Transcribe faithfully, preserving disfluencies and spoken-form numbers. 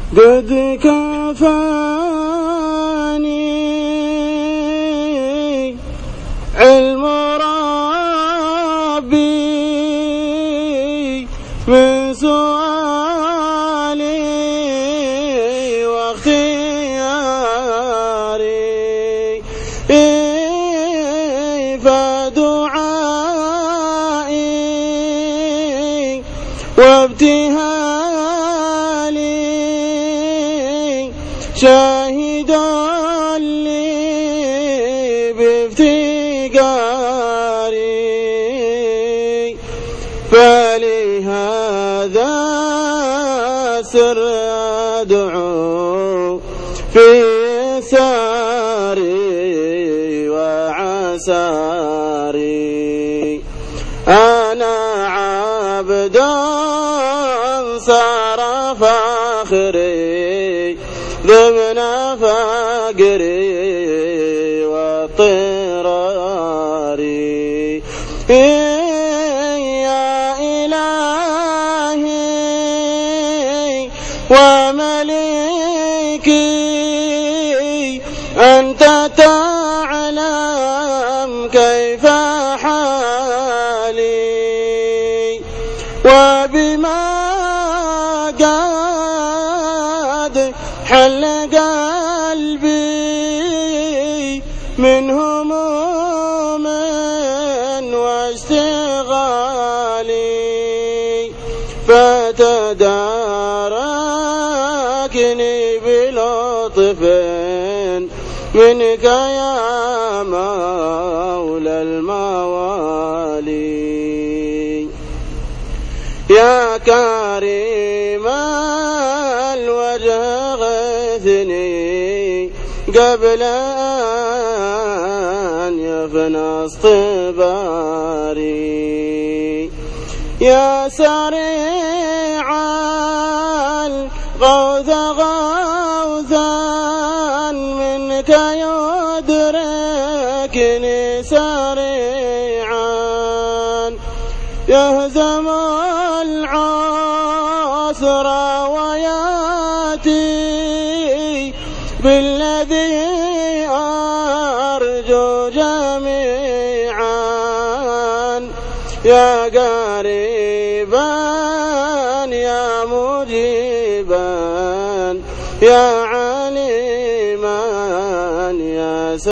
قد كفاني علم ربي من سؤالي واختياري، فدعائي وابتهالي شاهد لي بافتقاري، فلهذا سر أدعو في ساري وعساري. أنا عبد صار فاخري ضمن فقري واضطراري، يا إلهي ومليكي أنت تعلم كيف حالي، وبما قد حل قلبي من هموم واشتغالي، فتداركني بلطف منك يا مولى الموالي. يا كريم الوجه غثني قبل أن يفنى اصطباري، يا سريع الغوث غوثا منك يدركني سريعا، يهزم العسر وياتي بالذي أرجو جميعا، يا قريبا يا مجيبا يا